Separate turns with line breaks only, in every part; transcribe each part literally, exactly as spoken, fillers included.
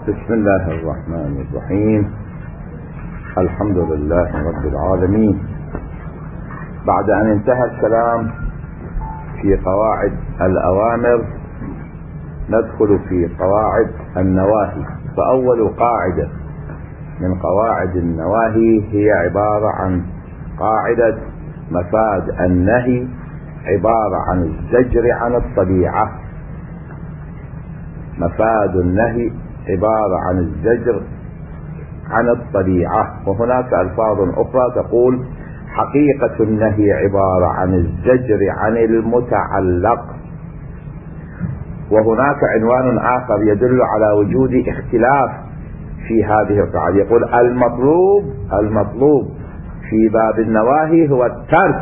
بسم الله الرحمن الرحيم. الحمد لله رب العالمين. بعد أن انتهى الكلام في قواعد الأوامر ندخل في قواعد النواهي. فأول قاعدة من قواعد النواهي هي عبارة عن قاعدة مفاد النهي، عبارة عن الزجر عن الطبيعة. مفاد النهي عبارة عن الزجر عن الطبيعة. وهناك ألفاظ أخرى تقول حقيقة النهي عبارة عن الزجر عن المتعلق. وهناك عنوان آخر يدل على وجود اختلاف في هذه القاعدة، يقول المطلوب المطلوب في باب النواهي هو الترك.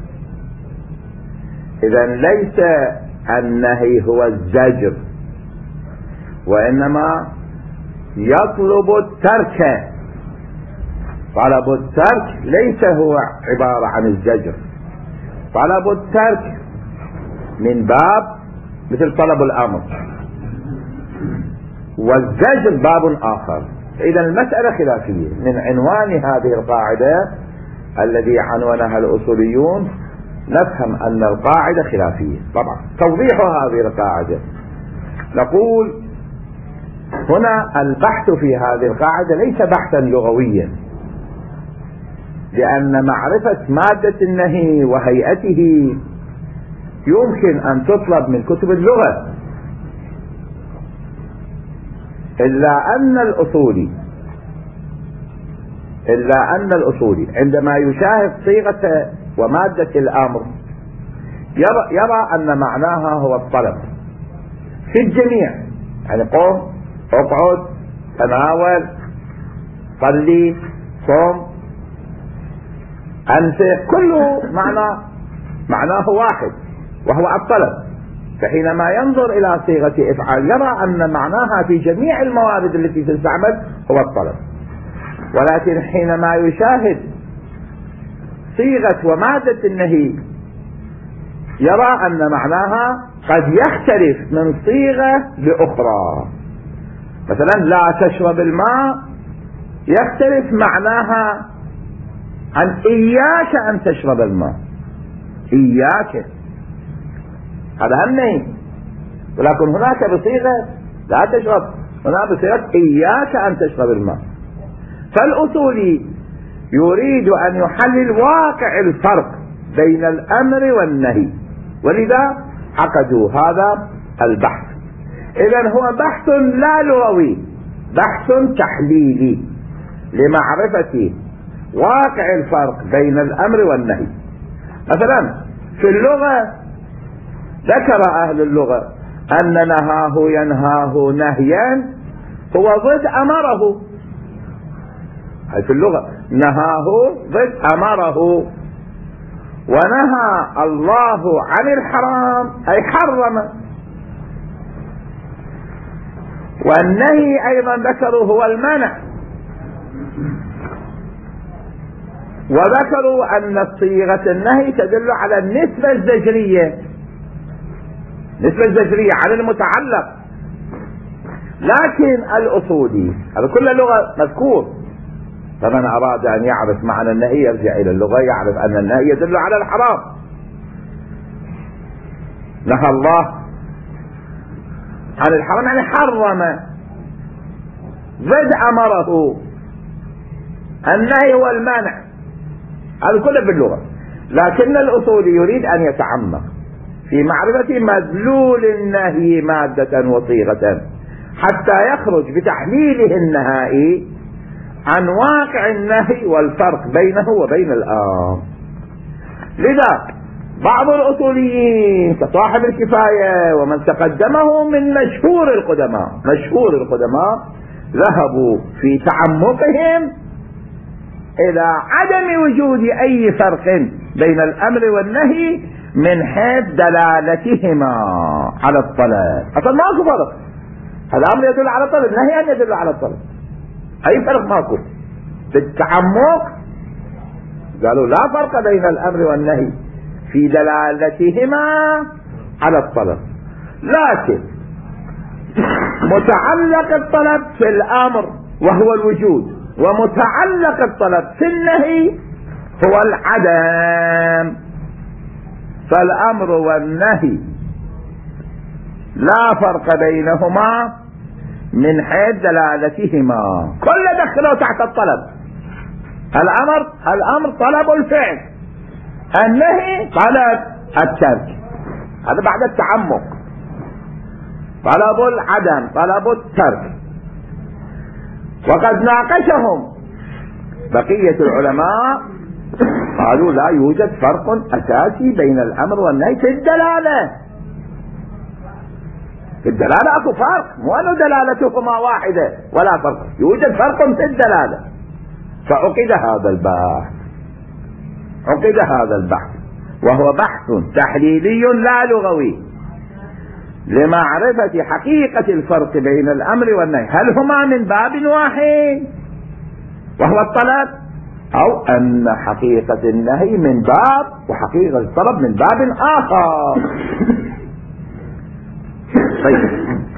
إذن ليس النهي هو الزجر، وإنما يطلب الترك. طلب الترك ليس هو عبارة عن الزجر. طلب الترك من باب مثل طلب الأمر، والزجر باب آخر. إذا المسألة خلافية. من عنوان هذه القاعدة الذي عنونها الأصوليون نفهم أن القاعدة خلافية. طبعا توضيح هذه القاعدة نقول هنا البحث في هذه القاعدة ليس بحثا لغويا، لأن معرفة مادة النهي وهيئته يمكن أن تطلب من كتب اللغة، إلا أن الأصولي إلا أن الأصولي عندما يشاهد صيغة ومادة الأمر يرى, يرى أن معناها هو الطلب في الجميع. يعني قم، اقعد، تناول، صلي، صم، أنفق، كله معنى معناه واحد وهو الطلب. فحينما ينظر إلى صيغة إفعال يرى أن معناها في جميع الموارد التي تستعمل هو الطلب. ولكن حينما يشاهد صيغة ومادة النهي يرى أن معناها قد يختلف من صيغة لأخرى. مثلا لا تشرب الماء يختلف معناها عن إياك أن تشرب الماء. إياك هذا النهي، ولكن هناك بصيغة لا تشرب، هناك بصيغة إياك أن تشرب الماء. فالأصولي يريد أن يحلل واقع الفرق بين الأمر والنهي، ولذا عقدوا هذا البحث. إذن هو بحث لا لغوي، بحث تحليلي لمعرفة واقع الفرق بين الأمر والنهي. مثلا في اللغة ذكر أهل اللغة أن نهاه ينهاه نهيا هو ضد أمره. أي في اللغة نهاه ضد أمره، ونهى الله عن الحرام أي حرم. والنهي أيضا ذكروا هو المنع، وذكروا أن صيغة النهي تدل على النسبة الزجرية، نسبة الزجرية على المتعلق. لكن الأصولي هذا كل لغة مذكور، فمن أراد أن يعرف معنى النهي يرجع إلى اللغة يعرف أن النهي يدل على الحرام. نهى الله عن الحرام يعني حرم، ضد أمره. النهي هو المانع، هذا كله باللغة. لكن الأصولي يريد أن يتعمق في معرفة مدلول النهي مادة وصيغة حتى يخرج بتحليله النهائي عن واقع النهي والفرق بينه وبين الأمر. لذا بعض الأصوليين كصاحب الكفاية ومن تقدمه من مشهور القدماء مشهور القدماء ذهبوا في تعمقهم إلى عدم وجود أي فرق بين الأمر والنهي من حيث دلالتهما على الطلب. أصلا ماكو فرق، الأمر يدل على الطلب، النهي يدل على الطلب، أي فرق ماكو. بالتعمق قالوا لا فرق بين الأمر والنهي في دلالتهما على الطلب. لكن متعلق الطلب في الأمر وهو الوجود، ومتعلق الطلب في النهي هو العدم. فالأمر والنهي لا فرق بينهما من حيث دلالتهما، كل دخلوا تحت الطلب. الأمر الأمر طلب الفعل، النهي طلب الترك، هذا بعد التعمق. طلب العدم طلب الترك. وقد ناقشهم بقية العلماء قالوا لا يوجد فرق أساسي بين الأمر والنهي في الدلالة. في الدلالة أكو فرق، مو أنه دلالتهما واحدة ولا فرق، يوجد فرق في الدلالة. فعقد هذا البحث عقد هذا البحث وهو بحث تحليلي لا لغوي لمعرفة حقيقة الفرق بين الأمر والنهي، هل هما من باب واحد وهو الطلب، أو أن حقيقة النهي من باب وحقيقة الطلب من باب آخر. طيب،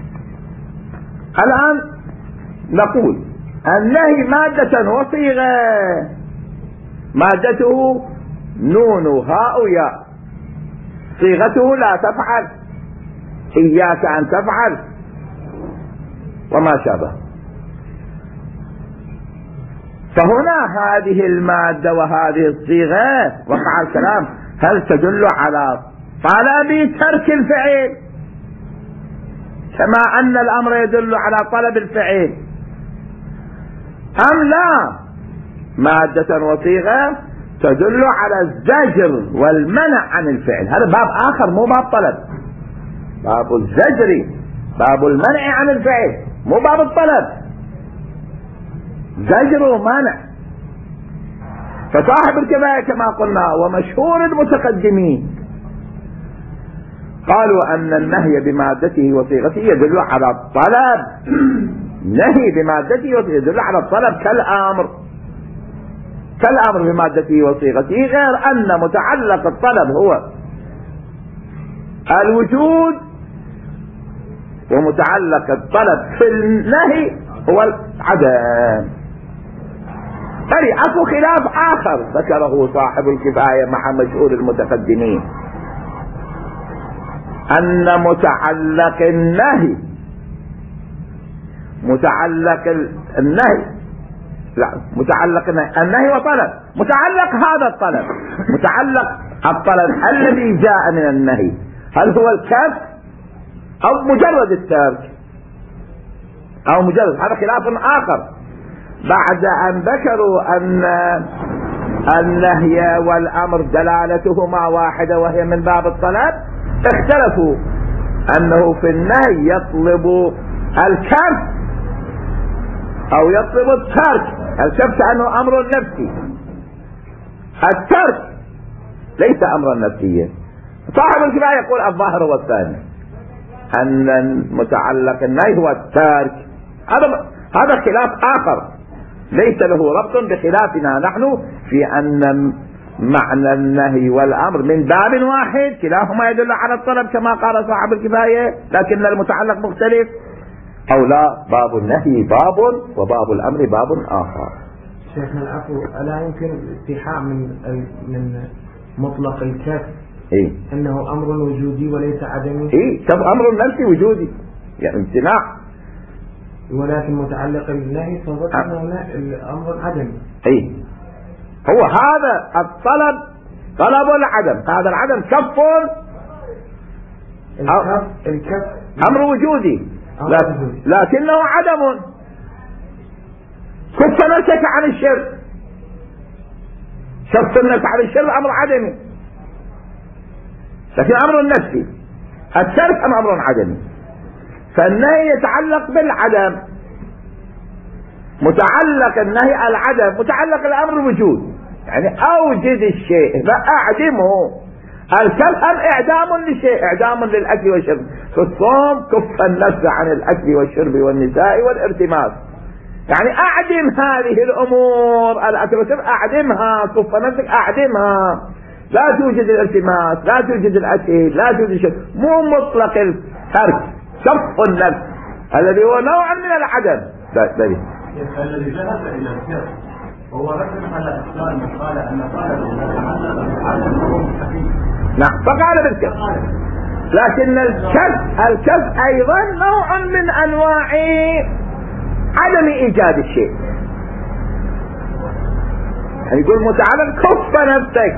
الآن نقول النهي مادة وصيغة، مادته نون هاء ياء، صيغته لا تفعل، إياك أن تفعل وما شابه. فهنا هذه المادة وهذه الصيغة وقع الكلام، هل تدل على طلب ترك الفعل كما أن الأمر يدل على طلب الفعل، أم لا مادة وصيغة تدل على الزجر والمنع عن الفعل؟ هذا باب آخر مو باب طلب، باب الزجر، باب المنع عن الفعل، مو باب الطلب، زجر ومنع. فصاحب الكفاية كما قلنا ومشهور المتقدمين قالوا أن النهي بمادته وصيغته يدل على الطلب، نهي بمادته وصيغته يدل على الطلب كالأمر، كالأمر بمادته وصيغته، غير أن متعلق الطلب هو الوجود ومتعلق الطلب في النهي هو العدم. فري اكو خلاف آخر ذكره صاحب الكفاية مع مشهور المتقدمين، أن متعلق النهي متعلق النهي لا متعلق النهي, النهي وطلب، متعلق هذا الطلب، متعلق الطلب الذي جاء من النهي، هل هو الكف أو مجرد الترك أو مجرد، هذا خلاف آخر. بعد أن ذكروا أن النهي والأمر دلالتهما واحدة وهي من باب الطلب، اختلفوا أنه في النهي يطلب الكف أو يطلب الترك. الكف أنه أمر نفسي، الترك ليس أمرا نفسيا. صاحب الكفاية يقول الظاهر والثاني، أن متعلق النهي هو الترك. هذا هذا خلاف آخر ليس له ربط بخلافنا نحن في أن معنى النهي والأمر من باب واحد، كلاهما يدل على الطلب كما قال صاحب الكفاية، لكن المتعلق مختلف، أو لا، باب النهي باب وباب الأمر باب آخر.
شيخنا العفو، ألا يمكن الاستيحاء من من مطلق الكف
إيه؟
أنه أمر وجودي وليس عدمي؟
إيه، كف أمر نفسي وجودي يعني امتناع،
ولكن متعلق النهي فهو الأمر عدمي.
إيه، هو هذا الطلب طلب العدم، هذا العدم كف
الكف, الكف
أمر وجودي لكنه عدم، كف نفسك عن الشرك، كف النفس عن الشرك أمر عدمي، لكن أمر نفسي، الترك أمر عدمي. فالنهي يتعلق بالعدم، متعلق النهي العدم، متعلق الأمر الوجود، يعني أوجد الشيء فأعدمه. الكلام إعدام لشيء، إعدام للأكل والشرب. في الصوم كف النفس عن الأكل والشرب والنساء والارتماس، يعني أعدم هذه الأمور، الأكل والشرب أعدمها، كف نفسك أعدمها، لا توجد الارتماس، لا توجد الأكل، لا توجد الشرب، مو مطلق الترك، كف النفس الذي هو نوع من العدم.
الذي ذهب الى الكذب هو رد على اسلام من قال ان طالب
نعم فقال بالكذب، لكن الكذب الكذب ايضا نوع من انواع عدم ايجاد الشيء. يعني يقول متعلق كف نفسك،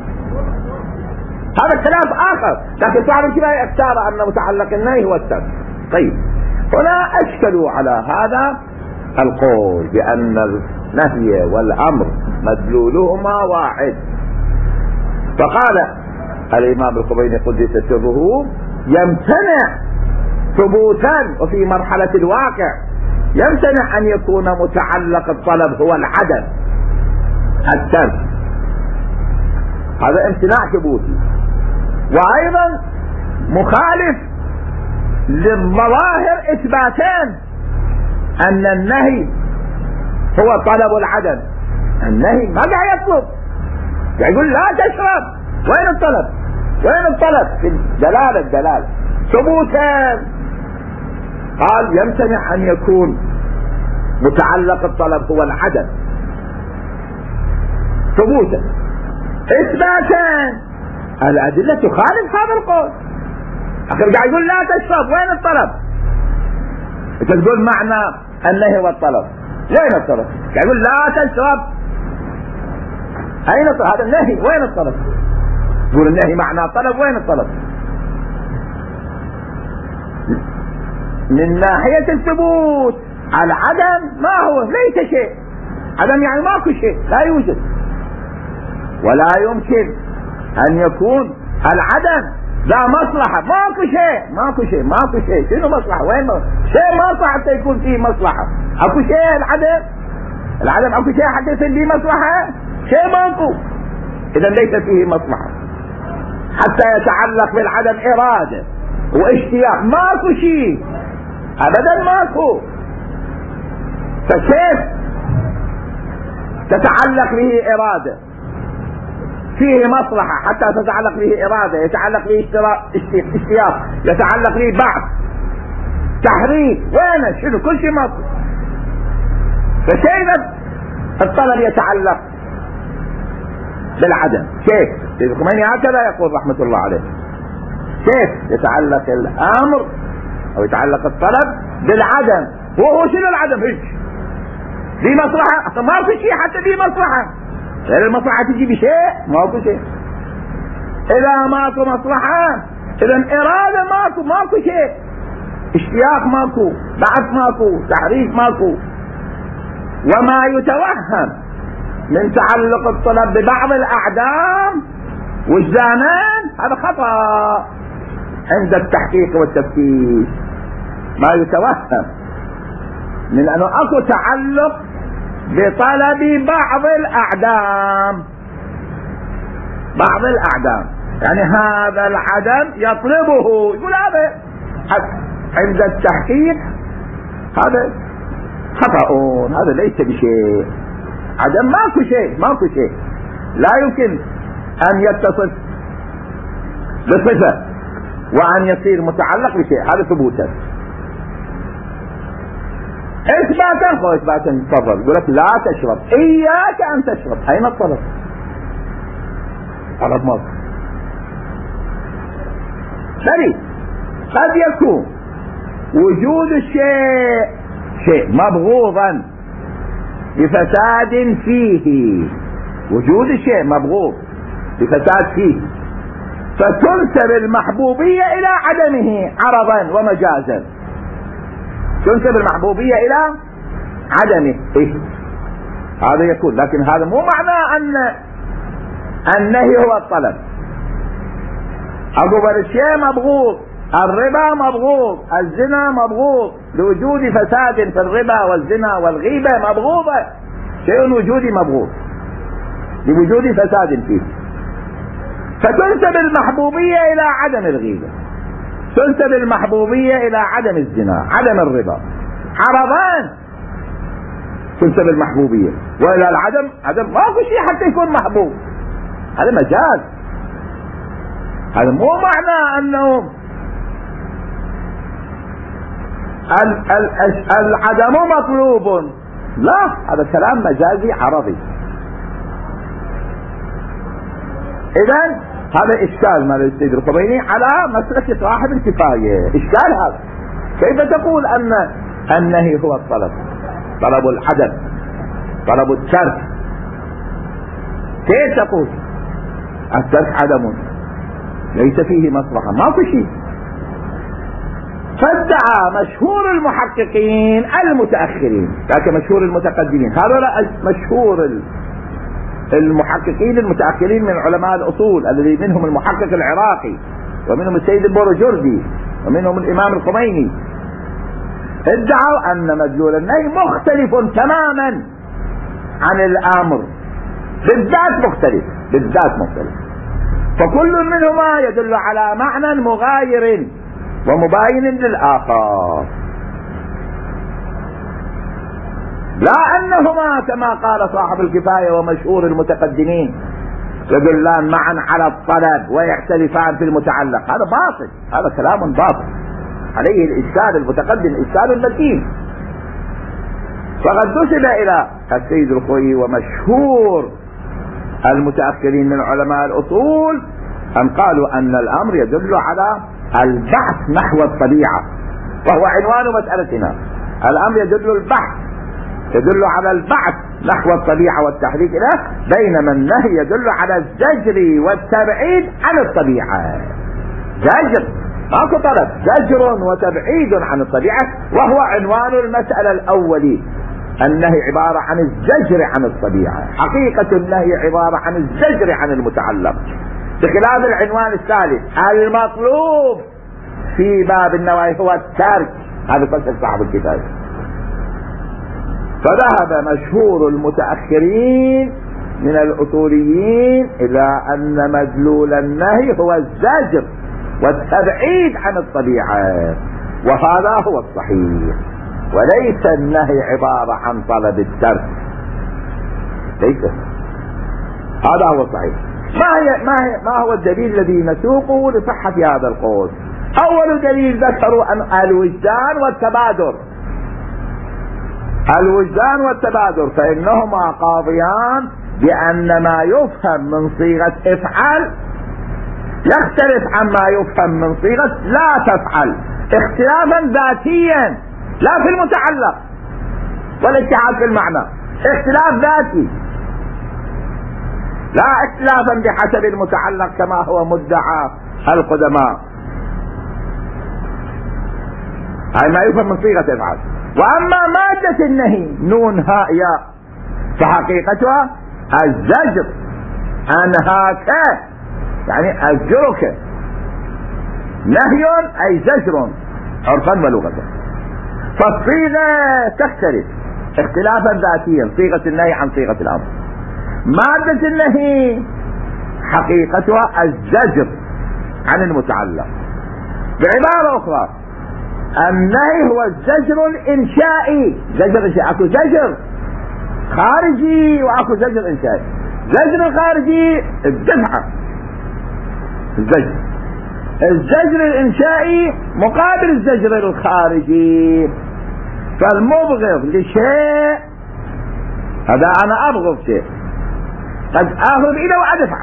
هذا كلام اخر، لكن صاحب الكفاية اختار ان متعلق النهي هو السبب. طيب هنا اشكلوا على هذا القول بان النهي والامر مدلولهما واحد. فقال الامام الخميني قدس سره يمتنع ثبوتا وفي مرحلة الواقع يمتنع ان يكون متعلق الطلب هو العدم الترك، هذا امتناع ثبوتي، وايضا مخالف للظواهر اثباتان ان النهي هو طلب العدم. النهي ما قاعد يطلب، يقول لا تشرب، وين الطلب؟ وين الطلب؟ في الدلالة الدلالة ثبوتان. قال يمتنع ان يكون متعلق الطلب هو العدم ثبوتا. اثباتان الادلة تخالف هذا القول. اخر قاعد يقول لا تشرب، وين الطلب؟ انت تقول معنى النهي والطلب، وين الطلب؟ قاعد يقول لا تشرب، اين الطلب؟ هذا النهي، وين الطلب؟ يقول النهي معنى طلب، وين الطلب؟ من ناحية الثبوت العدم ما هو؟ ليس شيء، عدم يعني ماكو شيء، لا يوجد، ولا يمكن ان يكون العدم لا مصلحة، ماكو شيء، ماكو شيء، ماكو شيء. شنو مصلحة؟ وين مصلحة؟ شيء ما صح حتى يكون فيه مصلحة. اكو شيء العدم؟ العدم اكو شيء حتى يصير فيه مصلحة؟ شيء ماكو، اذا ليس فيه مصلحة. حتى يتعلق بالعدم ارادة واشتياق، ماكو شيء ابدا، ماكو. فكيف تتعلق به ارادة فيه مصلحة حتى تتعلق به ارادة، يتعلق به اشتياق، يتعلق به بعث، تحريك، وين شنو؟ كل شيء ماكو. فكيف الطلب يتعلق بالعدم؟ كيف؟ الخميني هكذا يقول رحمة الله عليه. كيف يتعلق الامر او يتعلق الطلب بالعدم؟ وهو شنو العدم؟ هيك دي مصلحة، ما في شيء حتى دي مصلحة، غير المصلحة تجي بشيء، ماكو شيء. اذا ماكو مصلحة اذا ارادة ماكو، ماكو شيء، اشتياق ماكو، بعث ماكو، تحريك ماكو. وما يتوهم من تعلق الطلب ببعض الاعدام وجدانان هذا خطأ عند التحقيق والتفتيش. ما يتوهم من انه اكو تعلق بطلب بعض الاعدام، بعض الاعدام يعني هذا العدم يطلبه، يقول هذا عند التحقيق هذا خطأ، هذا ليس بشيء، عدم ماكو شيء، ماكو شيء، لا يمكن ان يتصف بصفة وان يصير متعلق بشيء، هذا ثبوتا. اثباتا هو اثباتا تفضل، يقول لك لا تشرب، اياك ان تشرب، اين الطلب؟ طلب ماكو. بل قد يكون وجود الشيء شيء مبغوضا بفساد فيه، وجود الشيء مبغوض بفساد فيه، فتنسب المحبوبية الى عدمه عرضا ومجازا، تنسب المحبوبية الى عدمه. إيه؟ هذا يكون، لكن هذا مو معناه ان النهي هو الطلب. اقول الشيء مبغوض، الربا مبغوض، الزنا مبغوض، لوجود فساد في الربا والزنا والغيبة مبغوضة، شيء وجودي مبغوض لوجود فساد فيه، فتنسب المحبوبية الى عدم الغيبة، تنسب المحبوبية الى عدم الزنا، عدم الربا، عرضان تنسب المحبوبية، والى العدم عدم ما في شيء حتى يكون محبوب، هذا مجاز. هذا مو معنى انه العدم مطلوب، لا، هذا كلام مجازي عربي. إذن هذا إشكال مال السيد الخميني على مسلك صاحب الكفاية. إشكال هذا، كيف تقول أن النهي هو الطلب، طلب العدم، طلب الترك؟ كيف تقول الترك عدم ليس فيه مصلحة؟ ما في شيء. فادعى مشهور المحققين المتأخرين، لكن مشهور المتقدمين هذا مشهور المحققين المتأخرين من علماء الأصول الذي منهم المحقق العراقي ومنهم السيد البروجردي ومنهم الإمام الخميني، ادعوا أن مدلول النهي مختلف تماما عن الأمر، بالذات مختلف، بالذات مختلف، فكل منهما يدل على معنى مغاير ومباين للآخر، لا أنهما كما قال صاحب الكفاية ومشهور المتقدمين يدلان معا على الطلب ويختلفان في المتعلق. هذا باطل، هذا كلام باطل، عليه الإشكال المتقدم إشكال متين. فقد نسب إلى السيد الخوئي ومشهور المتأخرين من علماء الأصول أن قالوا أن الأمر يدل على البحث نحو الطبيعة، وهو عنوان مسألتنا. الأمر يدل البحث يدل على البعث نحو الطبيعة والتحريك له، بينما النهي يدل على الزجر والتبعيد عن الطبيعة. زجر، ماكو طلب، زجر وتبعيد عن الطبيعة، وهو عنوان المسألة الأولي. النهي عبارة عن الزجر عن الطبيعة، حقيقة النهي عبارة عن الزجر عن المتعلق، بخلاف العنوان الثالث المطلوب في باب النواهي هو الترك. هذا فصل صاحب الكتاب. فذهب مشهور المتأخرين من الأصوليين إلى أن مدلول النهي هو الزجر والتبعيد عن الطبيعة، وهذا هو الصحيح، وليس النهي عبارة عن طلب الترك، ليس، هذا هو الصحيح. ما هي ما هي ما هو الدليل الذي نسوقه لصحة هذا القول؟ أول دليل ذكروا أن الوجدان والتبادر، الوجدان والتبادر، فإنهما قاضيان بأن ما يفهم من صيغة افعل يختلف عما يفهم من صيغة لا تفعل، اختلافا ذاتيا لا في المتعلق والاتحاد في المعنى، اختلاف ذاتي لا اختلافا بحسب المتعلق كما هو مدعى القدماء. هاي ما يفهم من صيغة افعل. واما مادة النهي نون هاء ياء فحقيقتها الزجر، انهاك يعني ازجرك، نهي اي زجر عرفا ولغة، فالصيغة تختلف اختلافا ذاتيا، صيغة النهي عن صيغة الامر. مادة النهي حقيقتها الزجر عن المتعلق. بعبارة اخرى النهي هو الزجر الانشائي، زجر انشائي، اكو زجر خارجي واكو زجر انشائي. زجر الخارجي الدفعة، الزجر الزجر الانشائي مقابل الزجر الخارجي. فالمبغض لشيء هذا انا ابغض شيء، قد اخذ اليه وادفعه،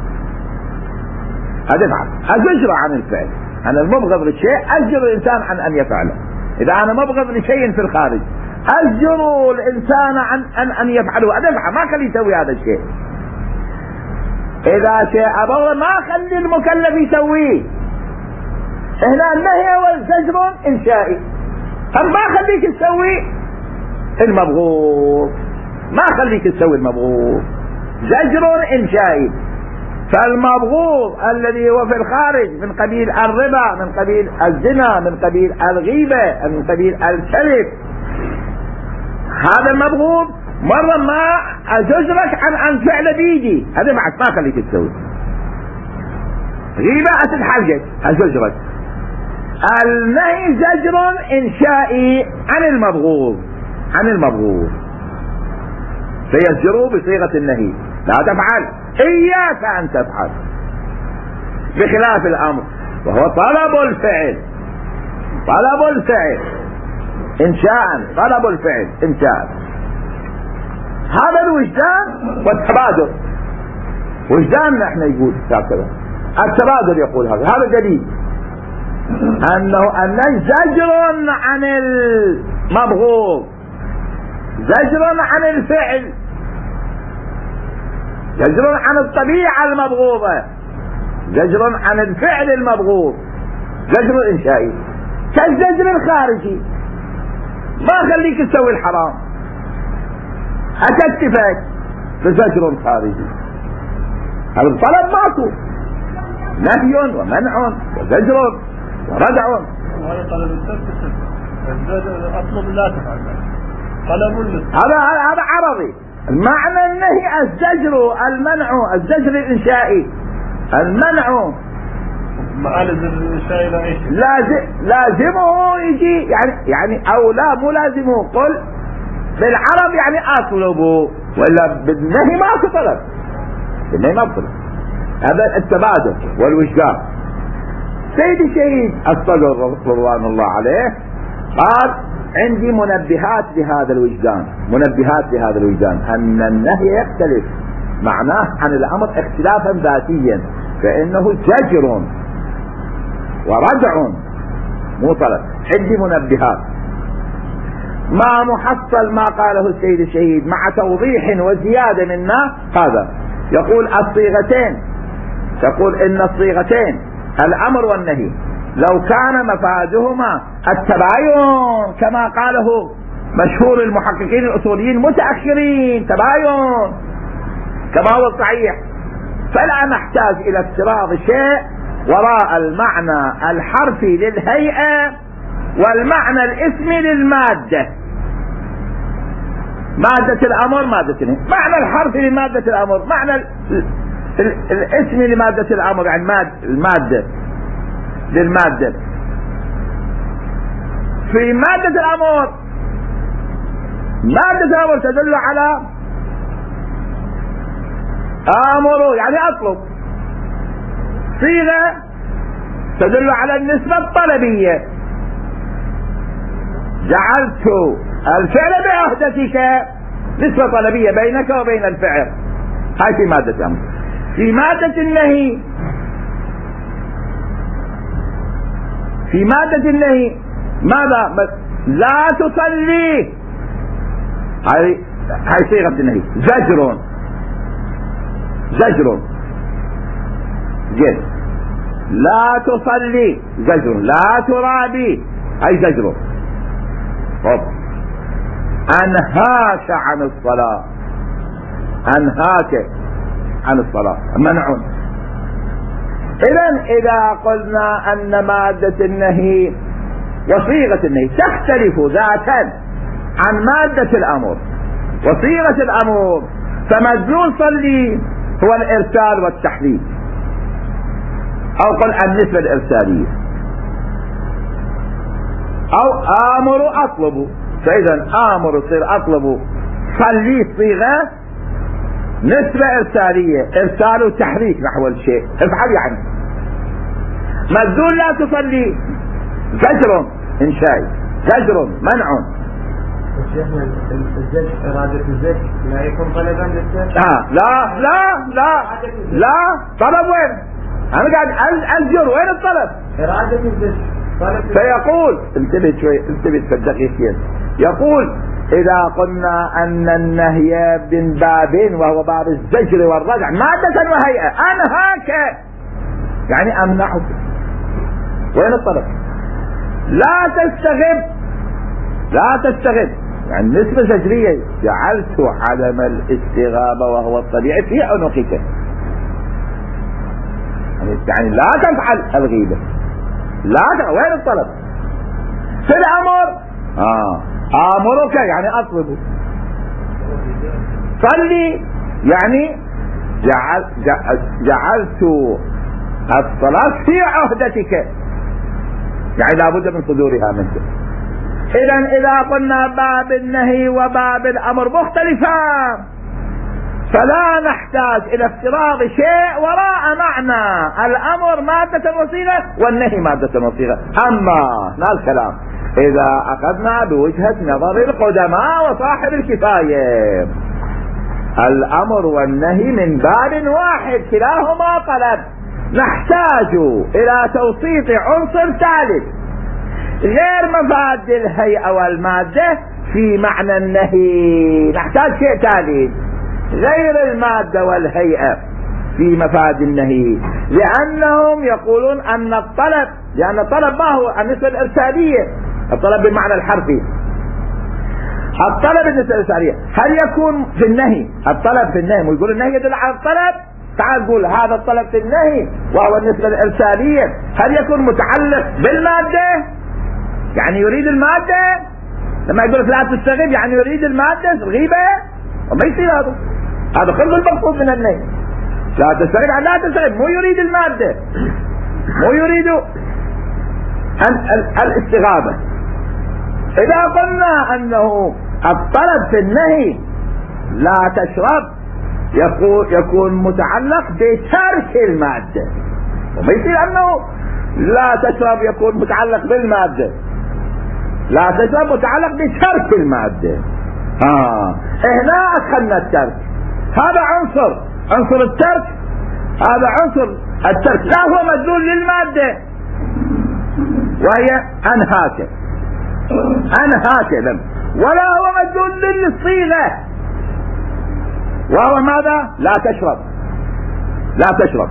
ادفعه ازجر عن الفعل. انا المبغض للشيء ازجر الانسان عن ان يفعله. اذا انا مبغض لشيء في الخارج ازجر الانسان عن ان ان يفعله، ادفعه، ما خليه يسوي هذا الشيء. اذا شيء ابغض ما خلي المكلف يسويه. هنا النهي هو زجر انشائي، طب ما خليك تسوي المبغوض، ما خليك تسوي المبغوض، زجر انشائي. فالمبغوض الذي هو في الخارج من قبيل الربا، من قبيل الزنا، من قبيل الغيبة، من قبيل الكذب، هذا المبغوض مرة ما أزجرك عن أن فعل بيدي، هذا معك ما خليك تسوي. غيبة أتتحرجك أزجرك. النهي زجر إنشائي عن المبغوض، عن المبغوض فيزجروا بصيغة النهي، لا تفعل، إياك أن تفعل، بخلاف الأمر وهو طلب الفعل، طلب الفعل. إنشاء، طلب الفعل إنشاء. هذا الوجدان والتبادل. وجداننا احنا يقول هكذا، التبادل يقول هذا. هذا دليل أنه أن زجر عن المبغوض، زجر عن الفعل، زجر عن الطبيعة المبغوضة، زجر عن الفعل المبغوض، زجر إنشائي كالزجر الخارجي. ما خليك تسوي الحرام، أكتفك بزجر خارجي. هذا الطلب ماكو، نهي ومنع وزجر وردع.
وهذا طلب الترك، أطلب لا تفعل، طلب
هذا هذا عرضي. المعنى النهي الزجر، المنع، الزجر الإنشائي، المنع لازم لازمه يجي يعني يعني او لا مو لازمه. قل بالعرب يعني اطلبه، ولا بالنهي ما طلب، بالنهي ما طلب. هذا التبادل والوجدان. سيد الشهيد الصدر رضوان الله عليه قال عندي منبهات لهذا الوجدان، منبهات لهذا الوجدان أن النهي يختلف معناه عن الأمر اختلافا ذاتيا، فإنه زجر وردع مو طلب. عندي منبهات ما محصل ما قاله السيد الشهيد مع توضيح وزيادة منا. هذا يقول الصيغتين، يقول إن الصيغتين الأمر والنهي لو كان مفادهما التباين كما قاله مشهور المحققين الأصوليين متأخرين، تباين كما هو الصحيح، فلا نحتاج إلى افتراض شيء وراء المعنى الحرفي للهيئة والمعنى الاسمي للمادة. مادة الأمر مادة النهي، معنى الحرفي لمادة الأمر، معنى الاسمي لمادة الأمر يعني المادة للمادة. في مادة الأمر، مادة الأمر تدل على آمر يعني أطلب، صيغة تدل على النسبة الطلبية، جعلت الفعل بعهدتك، نسبة طلبية بينك وبين الفعل، هاي في مادة الأمر. في مادة النهي، في مادة النهي ماذا؟ لا تصلي، هاي هاي صيغة النهي، زجر، زجر جد، لا تصلي زجر، لا ترابي هاي زجر. طب أنهاك عن الصلاة، أنهاك عن الصلاة منع. إذن إذا قلنا أن مادة النهي وصيغة النهي تختلف ذاتا عن مادة الأمر وصيغة الأمر، فمدلول صلي هو الإرسال والتحريك، أو قل النسبة الإرسالية، أو آمر أطلب. فإذا آمر يصير أطلب، صلي صيغة نسبة إرسالية، إرسال وتحريك نحو الشيء، افعل يعني. مدلول لا تصلي زجر إنشائي، زجر منع.
شيخنا الزج، إرادة الزج لا يكون طلبا للزج؟
آه لا لا لا لا، طلب وين؟ أنا قاعد أزجر، وين الطلب؟
إرادة الزج طلب.
فيقول انتبه شوي، انتبه في الدقيقتين. يقول إذا قلنا أن النهي من باب وهو باب الزجر والردع مادة وهيئة، أنهاك يعني أمنعك، وين الطلب؟ لا تستغب، لا تستغب يعني نسبة زجرية، جعلت عدم الاستغابة وهو الطبيعي في عنقك، يعني لا تفعل الغيبة، لا تفعل. وين الطلب؟ في الأمر آه آمرك يعني أطلب، صلي يعني جعل جعلت الصلاة في عهدتك، يعني لابد من صدورها منك. إذن إذا قلنا باب النهي وباب الأمر مختلفان، فلا نحتاج الى افتراض شيء وراء معنى الامر مادة وصيغة والنهي مادة وصيغة. اما هنا الكلام اذا اخذنا بوجهة نظر القدماء وصاحب الكفاية، الامر والنهي من باب واحد كلاهما طلب، نحتاج الى توسيط عنصر ثالث غير مفاد الهيئة والمادة في معنى النهي، نحتاج شيء ثالث غير المادة والهيئة في مفاد النهي، لأنهم يقولون أن الطلب، لأن الطلب ما هو النسبة الإرسالية، الطلب بالمعنى الحرفي، الطلب بالنسبة الإرسالية هل يكون في النهي؟ الطلب في النهي ويقول النهي يدل على الطلب، تعال قول هذا الطلب في النهي وهو النسبة الإرسالية، هل يكون متعلق بالمادة؟ يعني يريد المادة، لما يقول لا تستغيب يعني يريد المادة الغيبة، وما يصير هذا، هذا كله المقصود من النهي. لا تستغيب يعني لا تستغيب، مو يريد المادة، مو يريد الاستغابة. إذا قلنا أنه الطلب في النهي لا تشرب يكون, يكون متعلق بترك المادة، وما يصير أنه لا تشرب يكون متعلق بالمادة، لا تشرب متعلق بترك المادة. آه. هنا أدخلنا الترك، هذا عنصر عنصر الترك، هذا عنصر الترك لا هو مدلول للمادة وهي أنهاك أنهاك لم، ولا هو مدلول للصيغة وهو ماذا؟ لا تشرب لا تشرب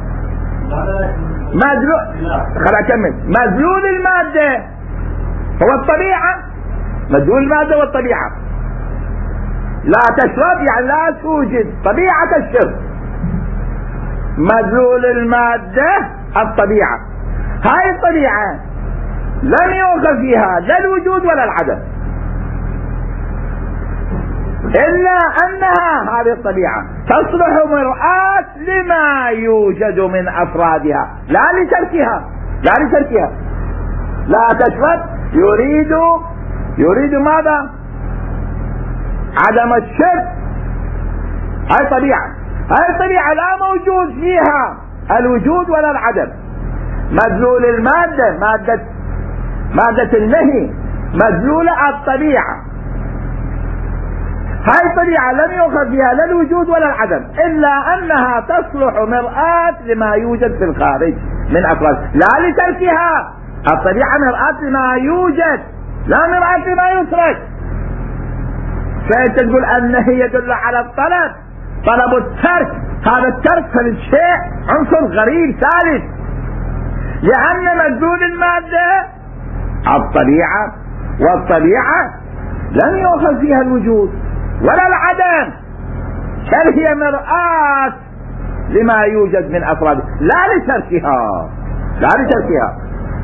مدلول، خليني أكمل، مدلول المادة هو الطبيعة، مدلول المادة والطبيعة، لا تشرب يعني لا توجد طبيعة الشرب، مدلول المادة الطبيعة، هاي الطبيعة لم يوقف فيها لا الوجود ولا العدم، إلا أنها هذه الطبيعة تصلح مرآة لما يوجد من أفرادها لا لتركها، لا لتركها. لا تشرب يريد يريد ماذا؟ عدم الشرب، هاي طبيعة، هاي الطبيعة لا موجود فيها الوجود ولا العدم. مدلول المادة مادة مادة النهي مدلول الطبيعة، هاي الطبيعة لم يؤخذ فيها لا الوجود ولا العدم، إلا أنها تصلح مرآة لما يوجد في الخارج من أفراد لا لتركها. الطبيعة مرآة لما يوجد لا مرآة لما يترك. فأنت تقول النهي يدل على الطلب، طلب الترك، هذا الترك في الشيء عنصر غريب ثالث، لأن مدلول المادة الطبيعة، والطبيعة لم يؤخذ فيها الوجود ولا العدم، بل هي مرآة لما يوجد من أفراد لا لتركها لا لتركها.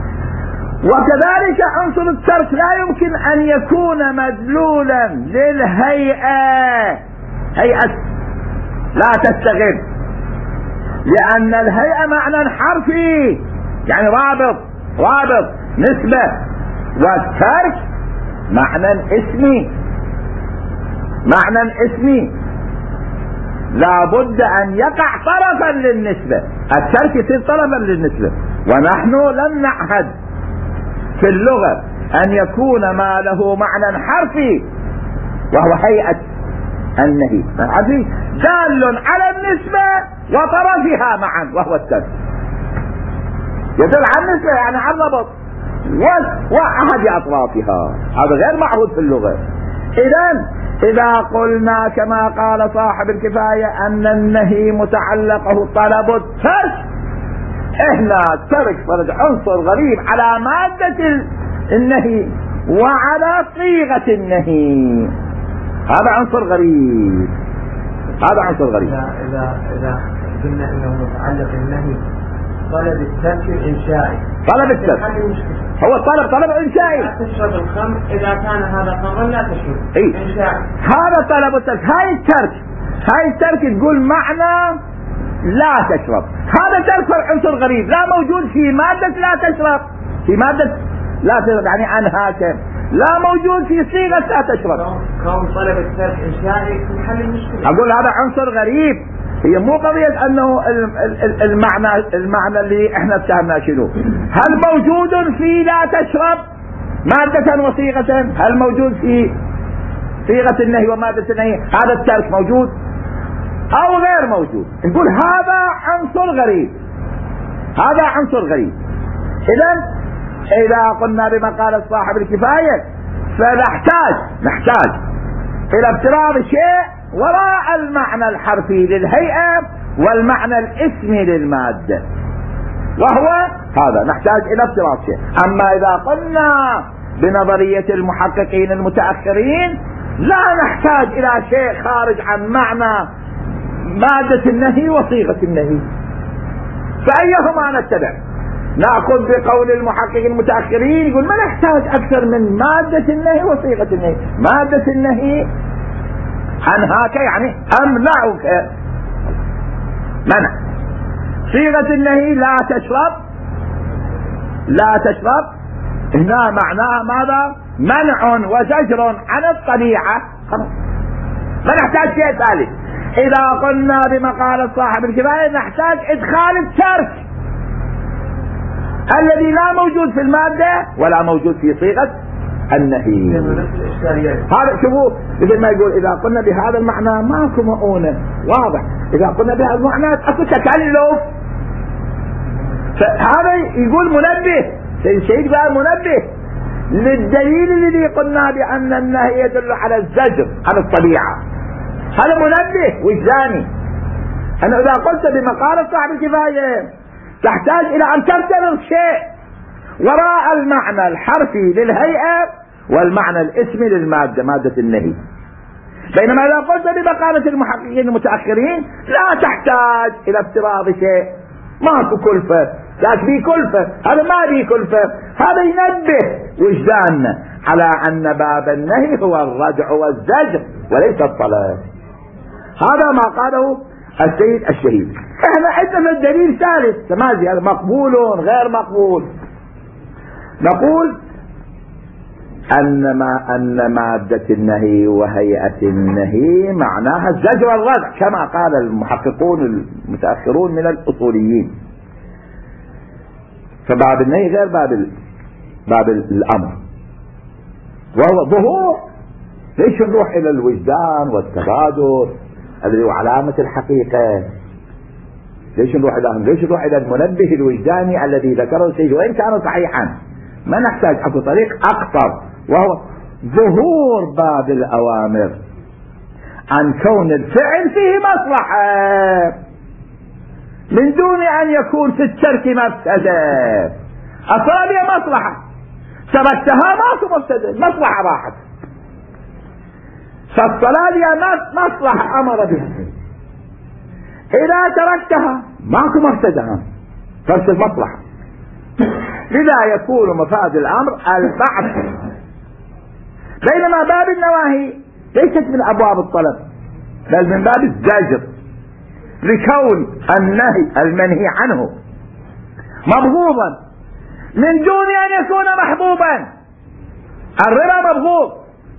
وكذلك عنصر الترك لا يمكن أن يكون مدلولا للهيئة، هيئة لا تستغل، لأن الهيئة معنى حرفي يعني رابط رابط نسبة، والترك معنى اسمي معنى اسمي لا بد أن يقع طرفا للنسبة، الترك يصير طرفا للنسبة، ونحن لم نعهد في اللغة أن يكون ما له معنى حرفي وهو هيئة النهي الحرفي دال على النسبة وطرفها معا وهو الترك، يدل على النسبة يعني على الربط وأحد أطرافها، هذا غير معهود في اللغة. إذن إذا قلنا كما قال صاحب الكفاية أن النهي متعلقه طلب الترك، إحنا الترك فرد عنصر غريب على مادة النهي وعلى صيغة النهي، هذا عنصر غريب، هذا عنصر غريب.
إذا إذا إذا قلنا إنه متعلق النهي طلب الترك الإنشائي،
طلب الترك هو طلب طلب إنشائي،
لا تشرب الخمر إذا كان هذا خمر لا تشرب
إيه؟
إنشائي،
هذا طلب الترك، هاي الترك هاي الترك تقول معنى لا تشرب، هذا ترك عنصر غريب لا موجود في مادة لا تشرب، في مادة لا تشرب يعني أنهاك، لا موجود في صيغة لا تشرب.
كون طلب الترك إنشائي في محل المشكلة.
أقول هذا عنصر غريب. هي مو قضية أنه المعنى المعنى اللي احنا اتهمنا شنو. هل موجود في لا تشرب مادة وصيغة؟ هل موجود في صيغة النهي ومادة النهي هذا الترك موجود أو غير موجود؟ نقول هذا عنصر غريب، هذا عنصر غريب. إذن إذا قلنا بما قال صاحب الكفاية فنحتاج نحتاج إلى افتراض شيء وراء المعنى الحرفي للهيئة والمعنى الاسمي للمادة، وهو هذا نحتاج إلى افتراض شيء. أما إذا قلنا بنظرية المحققين المتأخرين لا نحتاج إلى شيء خارج عن معنى مادة النهي وصيغة النهي، فأيهما نتبع؟ نأخذ بقول المحققين المتأخرين يقول ما نحتاج أكثر من مادة النهي وصيغة النهي. مادة النهي عنهاك يعني أمنعك منع، صيغة النهي لا تشرب لا تشرب هنا معناها ماذا؟ منع وزجر عن الطبيعة. ما نحتاج شيء ثالث. إذا قلنا بما قال صاحب الكفاية نحتاج إدخال الترك الذي لا موجود في المادة ولا موجود في صيغة النهي. هذا شوفوا مثل ما يقول إذا قلنا بهذا المعنى ماكو مؤونة واضح، إذا قلنا بهذا المعنى أكو تكلف. فهذا يقول منبه شيء بقى منبه للدليل الذي قلنا بأن النهي يدل على الزجر عن الطبيعة. هذا منبه وجداني. أنا إذا قلت بما قال صاحب الكفاية تحتاج إلى أن تفترض شيء وراء المعنى الحرفي للهيئة والمعنى الاسمي للمادة مادة النهي. بينما إذا قلت بمقالة المحققين المتأخرين لا تحتاج إلى افتراض شيء، ماكو كلفة، لا في كلفة، هذا ما في كلفة. هذا ينبه وجداننا على أن باب النهي هو الردع والزجر وليس الطلب. هذا ما قاله السيد الشهيد. احنا عندنا الدليل ثالث تمازي، هذا مقبول غير مقبول. نقول أن ما أن مادة النهي وهيئة النهي معناها الزجر والردع كما قال المحققون المتأخرون من الأصوليين. فباب النهي غير باب ال... باب الأمر، وهو ظهور. ليش نروح إلى الوجدان والتبادر الذي هو علامة الحقيقة؟ ليش نروح إلى ليش نروح إلى المنبه الوجداني الذي ذكره السيد وإن كان صحيحا؟ ما نحتاج أكو طريق أقصر، وهو ظهور باب الأوامر عن كون الفعل فيه مصلحة من دون أن يكون في الترك مفسدة. الصلاة هي مصلحة، تركتها ماكو مفسدة، مصلحة راحت. فالصلاة هي مصلحة أمر بها، إذا تركتها ماكو مفسدة، ترك المصلحة. لذا يكون مفاد الأمر البعث. بينما باب النواهي ليست من أبواب الطلب بل من باب الزجر، لكون النهي المنهي عنه مبغوضا من دون أن يكون محبوبا. الربا مبغوض،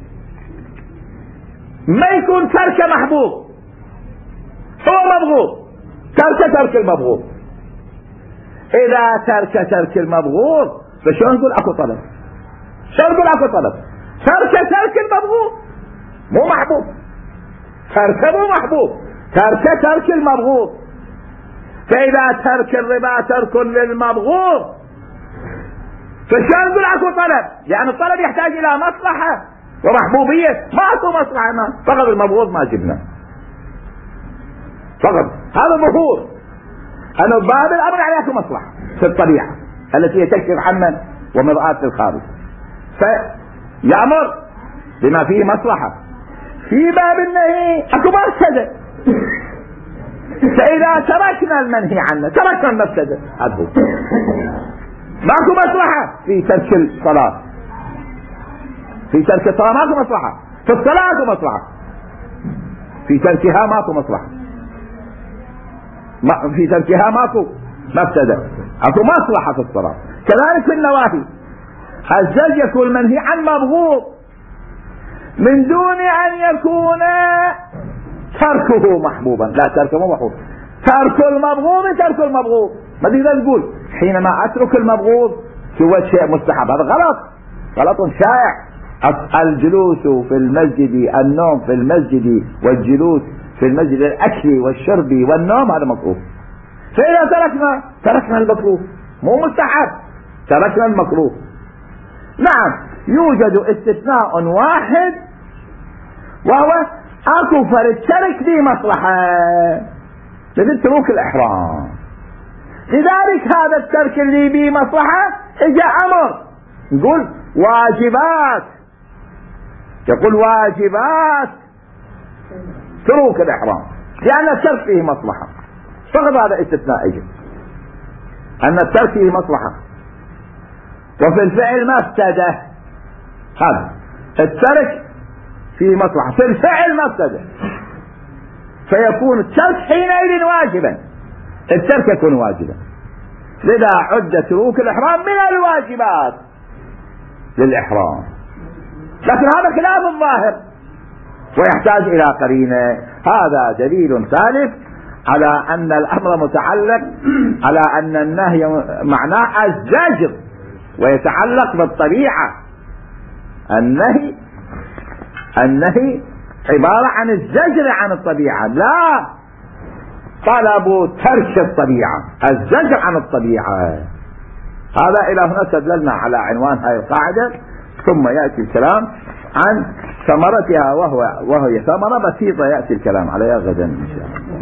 ما يكون ترك محبوب، هو مبغوض، ترك ترك المبغوض. إذا ترك ترك المبغوض فشو نقول أكو طلب؟ شو نقول أكو طلب؟ ترك ترك المبغوض مو محبوب، ترك مو محبوب، ترك ترك المبغوض. فإذا ترك الربا ترك للمبغوض فشو نقول أكو طلب؟ يعني الطلب يحتاج إلى مصلحة ومحبوبية، ما أكو مصلحة، ما فقط المبغوض ما جبنا فقط. هذا ظهور أنه باب الأمر عليكم مصلحة في الطبيعة التي تكشف عمن ومرآة للخارج، فيأمر بما فيه مصلحة. في باب النهي أكو مفسدة، فإذا تركنا المنهي عنه تركنا المفسدة. هذا ماكو مصلحة في ترك الصلاة، في ترك الصلاة ماكو مصلحة، في الصلاة ماكو مصلحة، في تركها ماكو مصلحة، ما في تركها ماكو مفسدة، اكو مصلحة في الصلاة. كذلك في النواهي الزج يكون منهي عن مبغوض من دون أن يكون تركه محبوبا. لا، تركه محبوب، ترك المبغوض ترك المبغوض. ما تقدر تقول حينما أترك المبغوض سوى شيء مستحب، هذا غلط، غلط شائع. الجلوس في المسجد، النوم في المسجد والجلوس في المسجد، الأكل والشرب والنوم، هذا مكروه. فإذا تركنا تركنا المكروه، مو مستحب، تركنا المكروه. نعم، يوجد استثناء واحد وهو أكو فرد ترك ذي مصلحة مثل تروك الإحرام. لذلك هذا الترك اللي به مصلحة إجا أمر، نقول واجبات، يقول واجبات تروك الإحرام لأن الترك فيه مصلحة. فقط هذا استثناء يجب أن الترك فيه مصلحة وفي الفعل مفسدة. هذا الترك فيه مصلحة، في الفعل مفسدة، فيكون الترك حينئذ واجبا، الترك يكون واجبا. لذا عد تروك الإحرام من الواجبات للإحرام. لكن هذا خلاف الظاهر ويحتاج إلى قرينة. هذا دليل ثالث على أن الأمر متعلق، على أن النهي معناه الزجر ويتعلق بالطبيعة. النهي النهي عبارة عن الزجر عن الطبيعة، لا طلب ترك الطبيعة، الزجر عن الطبيعة. هذا إلى هنا استدللنا على عنوان هذه القاعدة، ثم يأتي الكلام عن ثمرتها، وهو وهي ثمرة بسيطة يأتي الكلام عليها غدا إن شاء الله.